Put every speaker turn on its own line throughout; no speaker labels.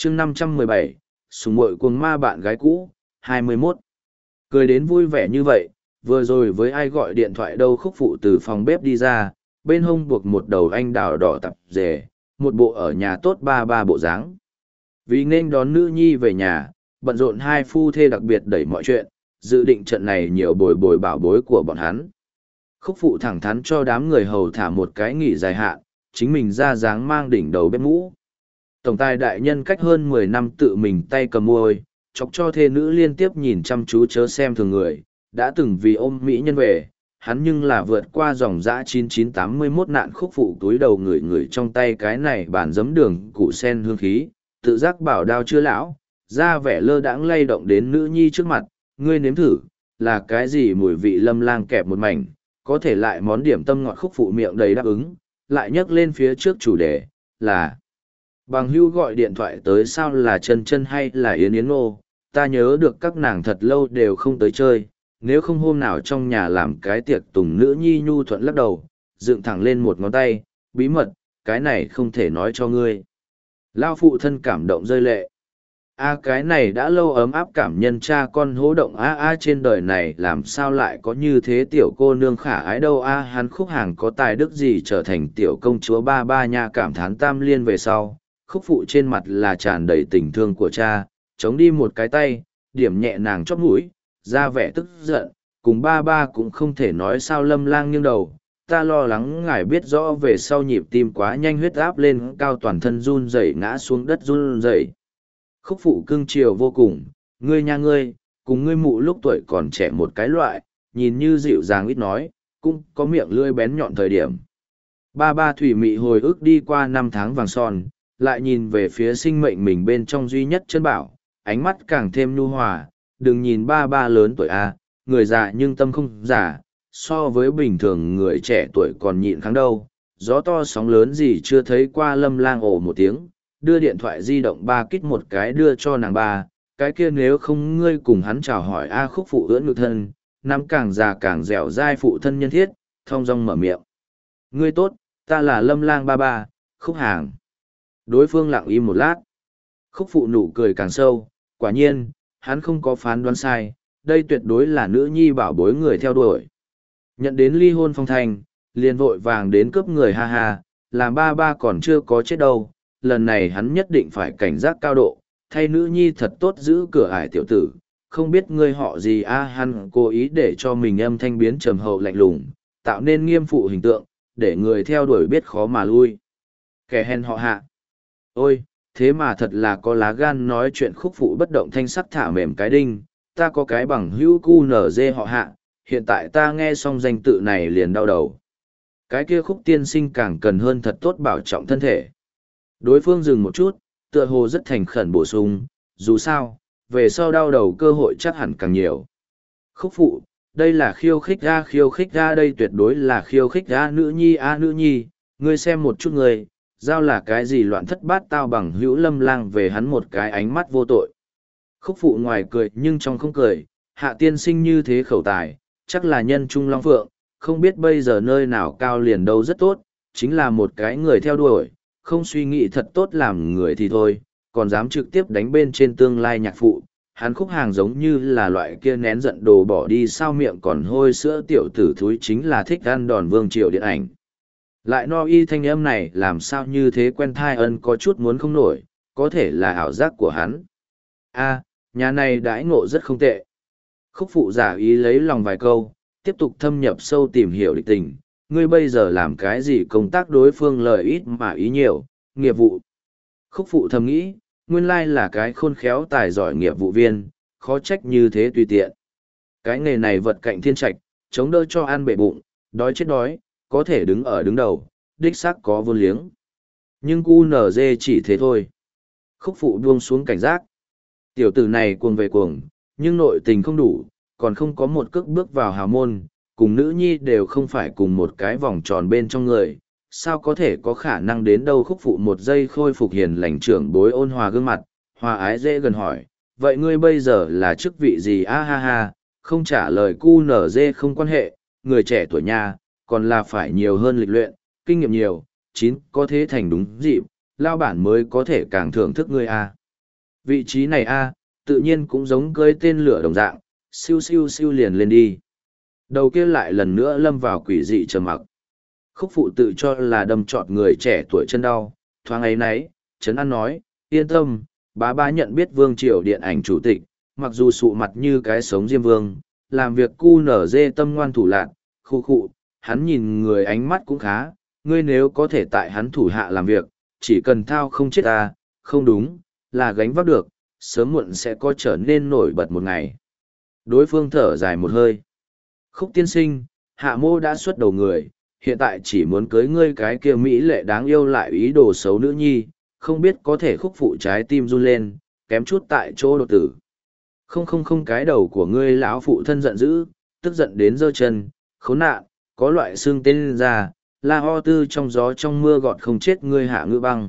chương 517, sùng muội cuồng ma bạn gái cũ, 21. Cười đến vui vẻ như vậy, vừa rồi với ai gọi điện thoại đâu. Khúc phụ từ phòng bếp đi ra, bên hông buộc một đầu anh đào đỏ tập rể, một bộ ở nhà tốt ba ba bộ dáng. Vì nên đón nữ nhi về nhà, bận rộn hai phu thê đặc biệt đẩy mọi chuyện, dự định trận này nhiều bồi bồi bảo bối của bọn hắn. Khúc phụ thẳng thắn cho đám người hầu thả một cái nghỉ dài hạn, chính mình ra dáng mang đỉnh đầu bếp mũ. Tổng tài đại nhân cách hơn 10 năm tự mình tay cầm môi, chọc cho thê nữ liên tiếp nhìn chăm chú chớ xem thường người, đã từng vì ôm mỹ nhân về, hắn nhưng là vượt qua dòng dã 9981 nạn. Khúc phụ túi đầu người người trong tay cái này bàn giấm đường củ sen hương khí, tự giác bảo đao chưa lão, ra vẻ lơ đãng lay động đến nữ nhi trước mặt, ngươi nếm thử, là cái gì mùi vị lâm lang kẹp một mảnh, có thể lại món điểm tâm ngọt. Khúc phụ miệng đầy đáp ứng, lại nhắc lên phía trước chủ đề, là bằng hưu gọi điện thoại tới sao, là chân chân hay là yến yến nô, ta nhớ được các nàng thật lâu đều không tới chơi, nếu không hôm nào trong nhà làm cái tiệc tùng. Nữ nhi nhu thuận lắc đầu, dựng thẳng lên một ngón tay, bí mật, cái này không thể nói cho ngươi. Lao phụ thân cảm động rơi lệ. Cái này đã lâu ấm áp cảm nhân cha con hố động trên đời này làm sao lại có như thế tiểu cô nương khả ái đâu hắn Khúc Hàng có tài đức gì trở thành tiểu công chúa ba ba nha. Cảm thán tam liên về sau, Khúc phụ trên mặt là tràn đầy tình thương của cha, chống đi một cái tay, điểm nhẹ nàng chóp mũi, ra vẻ tức giận, cùng ba ba cũng không thể nói sao. Lâm lang nghiêng đầu, ta lo lắng ngài biết rõ về sau nhịp tim quá nhanh, huyết áp lên cao, toàn thân run rẩy ngã xuống đất run rẩy. Khúc phụ cưng chiều vô cùng, ngươi nha ngươi, cùng ngươi mụ lúc tuổi còn trẻ một cái loại, nhìn như dịu dàng ít nói, cũng có miệng lưỡi bén nhọn thời điểm. Ba ba thủy mị hồi ức đi qua 5 tháng vàng son, lại nhìn về phía sinh mệnh mình bên trong duy nhất chân bảo, ánh mắt càng thêm nhu hòa. Đừng nhìn ba ba lớn tuổi người già nhưng tâm không già, so với bình thường người trẻ tuổi còn nhịn kháng đâu. Gió to sóng lớn gì chưa thấy qua. Lâm lang ồ một tiếng, đưa điện thoại di động ba kít một cái đưa cho nàng ba, cái kia nếu không ngươi cùng hắn chào hỏi Khúc phụ ưỡn ngực thân, năm càng già càng dẻo dai phụ thân nhân thiết, thong dong mở miệng. Ngươi tốt, ta là Lâm lang ba ba, Khúc Hàng. Đối phương lặng im một lát. Khúc phụ nụ cười càng sâu, quả nhiên, hắn không có phán đoán sai, đây tuyệt đối là nữ nhi bảo bối người theo đuổi. Nhận đến ly hôn phong thanh, liền vội vàng đến cướp người ha ha, làm ba ba còn chưa có chết đâu. Lần này hắn nhất định phải cảnh giác cao độ, thay nữ nhi thật tốt giữ cửa ải tiểu tử. Không biết ngươi họ gì hắn cố ý để cho mình âm thanh biến trầm hậu lạnh lùng, tạo nên nghiêm phụ hình tượng, để người theo đuổi biết khó mà lui. Kẻ hèn họ Hạ. Ôi, thế mà thật là có lá gan nói chuyện. Khúc phụ bất động thanh sắc thả mềm cái đinh, ta có cái bằng hữu QNZ họ Hạ, hiện tại ta nghe xong danh tự này liền đau đầu. Cái kia Khúc tiên sinh càng cần hơn thật tốt bảo trọng thân thể. Đối phương dừng một chút, tựa hồ rất thành khẩn bổ sung, dù sao, về sau đau đầu cơ hội chắc hẳn càng nhiều. Khúc phụ, đây là khiêu khích đây tuyệt đối là khiêu khích nữ nhi, ngươi xem một chút ngươi, giao là cái gì loạn thất bát tao. Bằng hữu Lâm lang về hắn một cái ánh mắt vô tội. Khúc phụ ngoài cười nhưng trong không cười, Hạ tiên sinh như thế khẩu tài, chắc là nhân trung long phượng, không biết bây giờ nơi nào cao liền đâu rất tốt, chính là một cái người theo đuổi, không suy nghĩ thật tốt làm người thì thôi, còn dám trực tiếp đánh bên trên tương lai nhạc phụ. Hắn Khúc Hàng giống như là loại kia nén giận đồ bỏ đi sao miệng còn hôi sữa tiểu tử thúi, chính là thích ăn đòn vương triều điện ảnh. Lại no y thanh âm này làm sao như thế quen thai, ân có chút muốn không nổi, có thể là ảo giác của hắn. Nhà này đãi ngộ rất không tệ. Khúc phụ giả ý lấy lòng vài câu, tiếp tục thâm nhập sâu tìm hiểu địch tình. Ngươi bây giờ làm cái gì công tác? Đối phương lời ít mà ý nhiều, nghiệp vụ. Khúc phụ thầm nghĩ, nguyên lai là cái khôn khéo tài giỏi nghiệp vụ viên, khó trách như thế tùy tiện. Cái nghề này vật cạnh thiên trạch, chống đỡ cho ăn bệ bụng, đói chết đói, có thể đứng ở đứng đầu, đích xác có vốn liếng. Nhưng QNZ chỉ thế thôi. Khúc phụ buông xuống cảnh giác. Tiểu tử này cuồng về cuồng, nhưng nội tình không đủ, còn không có một cước bước vào hào môn, cùng nữ nhi đều không phải cùng một cái vòng tròn bên trong người, sao có thể có khả năng đến đâu. Khúc phụ một giây khôi phục hiền lành trưởng bối ôn hòa gương mặt, hòa ái dễ gần hỏi, vậy ngươi bây giờ là chức vị gì? Không trả lời QNZ không quan hệ, người trẻ tuổi nha, còn là phải nhiều hơn lịch luyện, kinh nghiệm nhiều, có thế thành đúng dịp, lao bản mới có thể càng thưởng thức ngươi Vị trí này a, tự nhiên cũng giống cưới tên lửa đồng dạng, siêu siêu siêu liền lên đi. Đầu kia lại lần nữa lâm vào quỷ dị trầm mặc. Khúc phụ tự cho là đâm trọt người trẻ tuổi chân đau, thoáng ấy nấy, Trấn An nói, yên tâm, bá nhận biết Vương Triều điện ảnh chủ tịch, mặc dù sụ mặt như cái sống diêm vương, làm việc cu nở dê tâm ngoan thủ lạn, khu khụ, hắn nhìn người ánh mắt cũng khá, ngươi nếu có thể tại hắn thủ hạ làm việc, chỉ cần thao không chết ta, không đúng, là gánh vác được, sớm muộn sẽ có trở nên nổi bật một ngày. Đối phương thở dài một hơi. Khúc tiên sinh, hạ mô đã xuất đầu người, hiện tại chỉ muốn cưới ngươi cái kia mỹ lệ đáng yêu lại ý đồ xấu nữ nhi, không biết có thể khúc phụ trái tim run lên, kém chút tại chỗ đột tử. Không cái đầu của ngươi lão phụ thân giận dữ, tức giận đến giơ chân, khốn nạn, có loại xương tên ra, la ho tư trong gió trong mưa gọt không chết ngươi hạ ngư băng.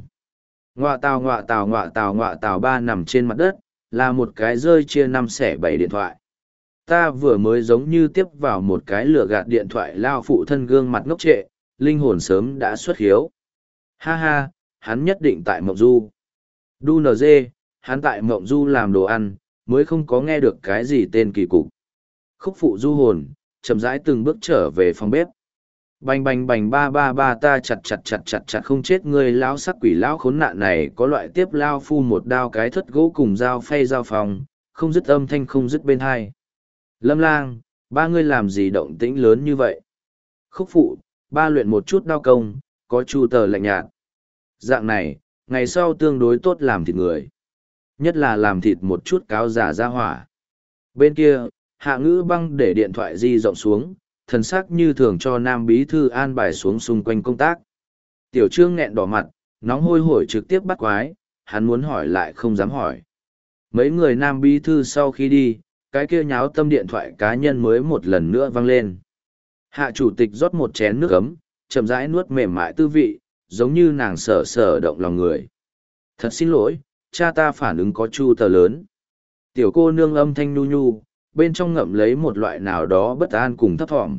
Ngọa tào ba nằm trên mặt đất, là một cái rơi chia 5/7 điện thoại. Ta vừa mới giống như tiếp vào một cái lửa gạt điện thoại lao phụ thân gương mặt ngốc trệ, linh hồn sớm đã xuất hiếu. Ha ha, hắn nhất định tại Mộng Du. Đu NG, hắn tại Mộng Du làm đồ ăn, mới không có nghe được cái gì tên kỳ cục. Khúc phụ du hồn, chậm rãi từng bước trở về phòng bếp. Bành ba ta chặt không chết ngươi lão sắc quỷ lão khốn nạn này, có loại tiếp lao phu một đao cái thất gỗ cùng dao phay dao phòng, không dứt âm thanh không dứt bên hai. Lâm Lang, ba ngươi làm gì động tĩnh lớn như vậy? Khúc phụ, ba luyện một chút đao công, có chu tờ lạnh nhạt. Dạng này, ngày sau tương đối tốt làm thịt người. Nhất là làm thịt một chút cáo giả ra hỏa. Bên kia, Hạ Ngữ Băng để điện thoại di rộng xuống, thần sắc như thường cho Nam Bí Thư an bài xuống xung quanh công tác. Tiểu Trương nghẹn đỏ mặt, nóng hôi hổi trực tiếp bắt quái, hắn muốn hỏi lại không dám hỏi. Mấy người Nam Bí Thư sau khi đi, cái kia nháo tâm điện thoại cá nhân mới một lần nữa vang lên. Hạ chủ tịch rót một chén nước ấm, chậm rãi nuốt mềm mại tư vị, giống như nàng sở động lòng người. Thật xin lỗi, cha ta phản ứng có chu tờ lớn. Tiểu cô nương âm thanh nhu nhu, bên trong ngậm lấy một loại nào đó bất an cùng thấp thỏm.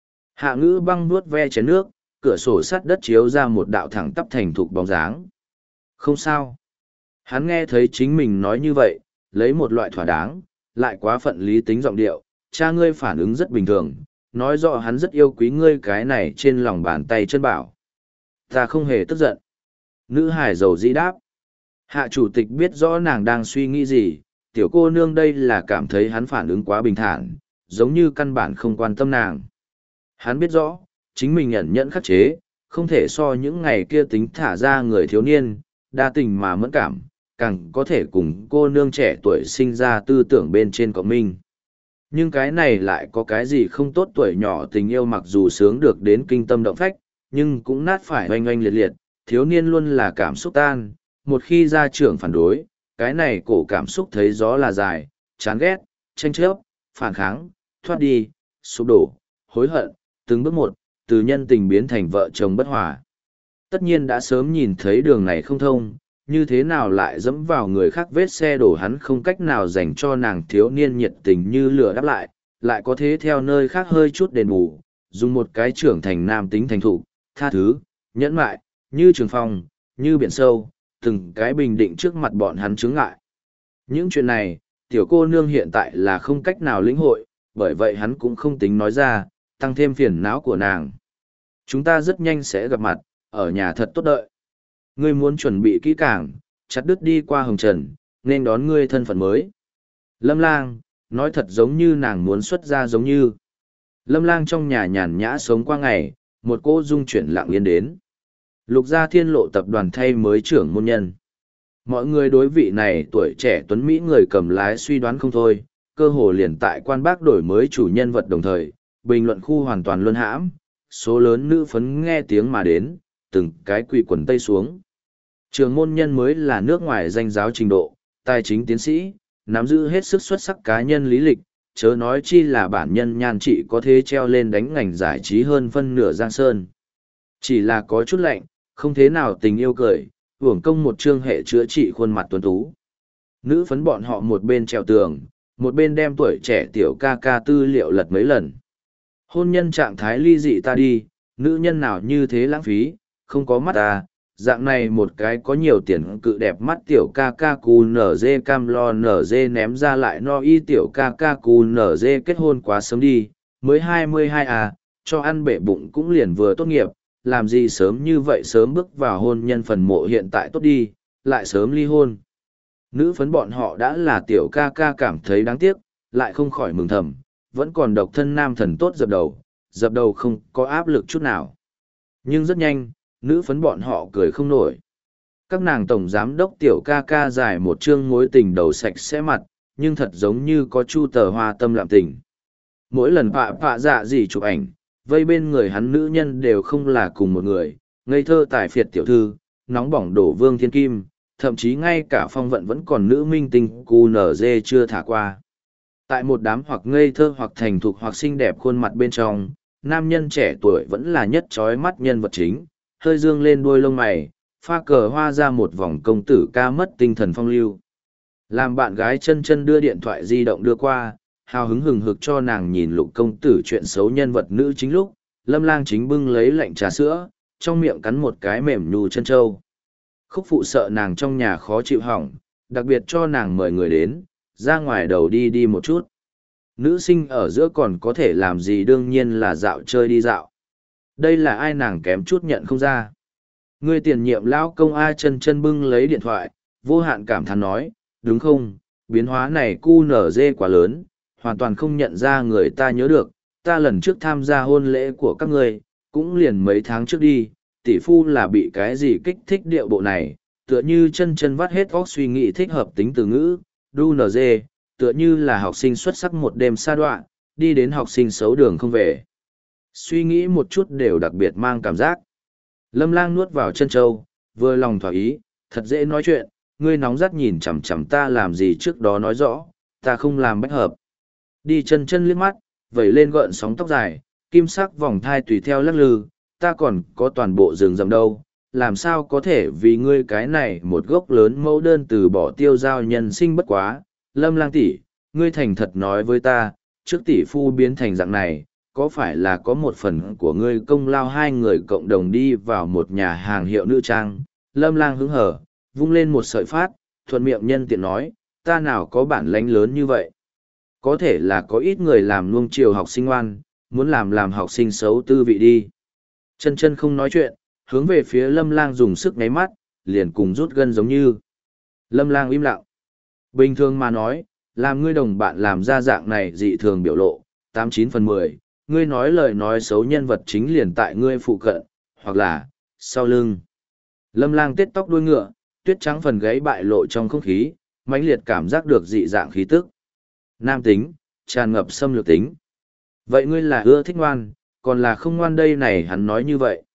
Hạ Ngữ Băng nuốt ve chén nước, cửa sổ sắt đất chiếu ra một đạo thẳng tắp thành thục bóng dáng. Không sao. Hắn nghe thấy chính mình nói như vậy, lấy một loại thỏa đáng, lại quá phận lý tính giọng điệu, cha ngươi phản ứng rất bình thường, nói rõ hắn rất yêu quý ngươi cái này trên lòng bàn tay chân bảo. Ta không hề tức giận. Nữ hải dầu dĩ đáp. Hạ chủ tịch biết rõ nàng đang suy nghĩ gì, tiểu cô nương đây là cảm thấy hắn phản ứng quá bình thản, giống như căn bản không quan tâm nàng. Hắn biết rõ, chính mình ẩn nhẫn khắc chế, không thể so những ngày kia tính thả ra người thiếu niên, đa tình mà mẫn cảm, càng có thể cùng cô nương trẻ tuổi sinh ra tư tưởng bên trên cộng minh. Nhưng cái này lại có cái gì không tốt, tuổi nhỏ tình yêu mặc dù sướng được đến kinh tâm động phách, nhưng cũng nát phải oanh oanh liệt liệt, thiếu niên luôn là cảm xúc tan, một khi ra trưởng phản đối, cái này cổ cảm xúc thấy gió là dài, chán ghét, tranh chấp, phản kháng, thoát đi, sụp đổ, hối hận, từng bước một, từ nhân tình biến thành vợ chồng bất hòa. Tất nhiên đã sớm nhìn thấy đường này không thông, như thế nào lại dẫm vào người khác vết xe đổ, hắn không cách nào dành cho nàng thiếu niên nhiệt tình như lửa đáp lại có thế theo nơi khác hơi chút đền bù, dùng một cái trưởng thành nam tính thành thục, tha thứ, nhẫn mại, như trường phong, như biển sâu, từng cái bình định trước mặt bọn hắn chướng ngại. Những chuyện này, tiểu cô nương hiện tại là không cách nào lĩnh hội, bởi vậy hắn cũng không tính nói ra, tăng thêm phiền não của nàng. Chúng ta rất nhanh sẽ gặp mặt, ở nhà thật tốt đợi. Ngươi muốn chuẩn bị kỹ càng, chặt đứt đi qua hồng trần, nên đón ngươi thân phận mới. Lâm Lang, nói thật giống như nàng muốn xuất ra giống như. Lâm Lang trong nhà nhàn nhã sống qua ngày, một cô dung chuyển lặng yên đến. Lục gia Thiên Lộ tập đoàn thay mới trưởng môn nhân. Mọi người đối vị này tuổi trẻ tuấn Mỹ người cầm lái suy đoán không thôi, cơ hồ liền tại quan bác đổi mới chủ nhân vật đồng thời, bình luận khu hoàn toàn luân hãm, số lớn nữ phấn nghe tiếng mà đến, từng cái quỳ quần tây xuống. Trường môn nhân mới là nước ngoài danh giáo trình độ, tài chính tiến sĩ, nắm giữ hết sức xuất sắc cá nhân lý lịch, chớ nói chi là bản nhân nhan trị có thể treo lên đánh ngành giải trí hơn phân nửa Giang Sơn. Chỉ là có chút lạnh, không thế nào tình yêu cười, hưởng công một chương hệ chữa trị khuôn mặt tuấn tú. Nữ phấn bọn họ một bên treo tường, một bên đem tuổi trẻ tiểu ca ca tư liệu lật mấy lần. Hôn nhân trạng thái ly dị ta đi, nữ nhân nào như thế lãng phí, không có mắt ta, dạng này một cái có nhiều tiền cự đẹp mắt tiểu ca ca cu nở dê cam lo nở dê ném ra lại no y tiểu ca ca cu nở dê kết hôn quá sớm đi, mới 22 à, cho ăn bể bụng cũng liền vừa tốt nghiệp, làm gì sớm như vậy sớm bước vào hôn nhân phần mộ hiện tại tốt đi, lại sớm ly hôn. Nữ phấn bọn họ đã là tiểu ca ca cảm thấy đáng tiếc, lại không khỏi mừng thầm, vẫn còn độc thân nam thần tốt dập đầu không có áp lực chút nào. Nhưng rất nhanh, nữ phấn bọn họ cười không nổi. Các nàng tổng giám đốc tiểu ca ca dài một chương mối tình đầu sạch sẽ mặt, nhưng thật giống như có chu tờ hoa tâm lạm tình. Mỗi lần phạ dạ gì chụp ảnh, vây bên người hắn nữ nhân đều không là cùng một người, ngây thơ tài phiệt tiểu thư, nóng bỏng đổ vương thiên kim, thậm chí ngay cả phong vận vẫn còn nữ minh tinh QNZ chưa thả qua. Tại một đám hoặc ngây thơ hoặc thành thục hoặc xinh đẹp khuôn mặt bên trong, nam nhân trẻ tuổi vẫn là nhất trói mắt nhân vật chính, hơi dương lên đuôi lông mày, pha cờ hoa ra một vòng công tử ca mất tinh thần phong lưu. Làm bạn gái chân chân đưa điện thoại di động đưa qua, hào hứng hừng hực cho nàng nhìn Lục công tử chuyện xấu nhân vật nữ chính lúc, Lâm Lang chính bưng lấy lạnh trà sữa, trong miệng cắn một cái mềm nhu chân trâu. Khúc phụ sợ nàng trong nhà khó chịu hỏng, đặc biệt cho nàng mời người đến, ra ngoài đầu đi một chút. Nữ sinh ở giữa còn có thể làm gì, đương nhiên là dạo chơi đi dạo. Đây là ai nàng kém chút nhận không ra. Người tiền nhiệm lão công A chân chân bưng lấy điện thoại, vô hạn cảm thán nói, đúng không, biến hóa này cu nở dê quá lớn, hoàn toàn không nhận ra người ta nhớ được, ta lần trước tham gia hôn lễ của các ngươi, cũng liền mấy tháng trước đi, tỷ phu là bị cái gì kích thích điệu bộ này, tựa như chân chân vắt hết óc suy nghĩ thích hợp tính từ ngữ, đu nở dê, tựa như là học sinh xuất sắc một đêm sa đoạn, đi đến học sinh xấu đường không về. Suy nghĩ một chút đều đặc biệt mang cảm giác. Lâm Lang nuốt vào chân châu, vừa lòng thỏa ý, thật dễ nói chuyện, ngươi nóng rát nhìn chằm chằm ta làm gì trước đó nói rõ, ta không làm bách hợp. Đi chân chân liếc mắt, vẩy lên gợn sóng tóc dài, kim sắc vòng thai tùy theo lắc lư, ta còn có toàn bộ rừng rậm đâu, làm sao có thể vì ngươi cái này một gốc lớn mẫu đơn từ bỏ tiêu giao nhân sinh bất quá. Lâm Lang tỷ, ngươi thành thật nói với ta, trước tỷ phu biến thành dạng này, có phải là có một phần của ngươi công lao hai người cộng đồng đi vào một nhà hàng hiệu nữ trang? Lâm Lang hứng hở, vung lên một sợi phát, thuận miệng nhân tiện nói, ta nào có bản lãnh lớn như vậy. Có thể là có ít người làm nuông chiều học sinh ngoan, muốn làm học sinh xấu tư vị đi. Chân chân không nói chuyện, hướng về phía Lâm Lang dùng sức nháy mắt, liền cùng rút gân giống như. Lâm Lang im lặng. Bình thường mà nói, làm ngươi đồng bạn làm ra dạng này dị thường biểu lộ, 89/10, ngươi nói lời nói xấu nhân vật chính liền tại ngươi phụ cận, hoặc là, sau lưng. Lâm Lang tết tóc đuôi ngựa, tuyết trắng phần gáy bại lộ trong không khí, mãnh liệt cảm giác được dị dạng khí tức. Nam tính, tràn ngập xâm lược tính. Vậy ngươi là ưa thích ngoan, còn là không ngoan đây này hắn nói như vậy.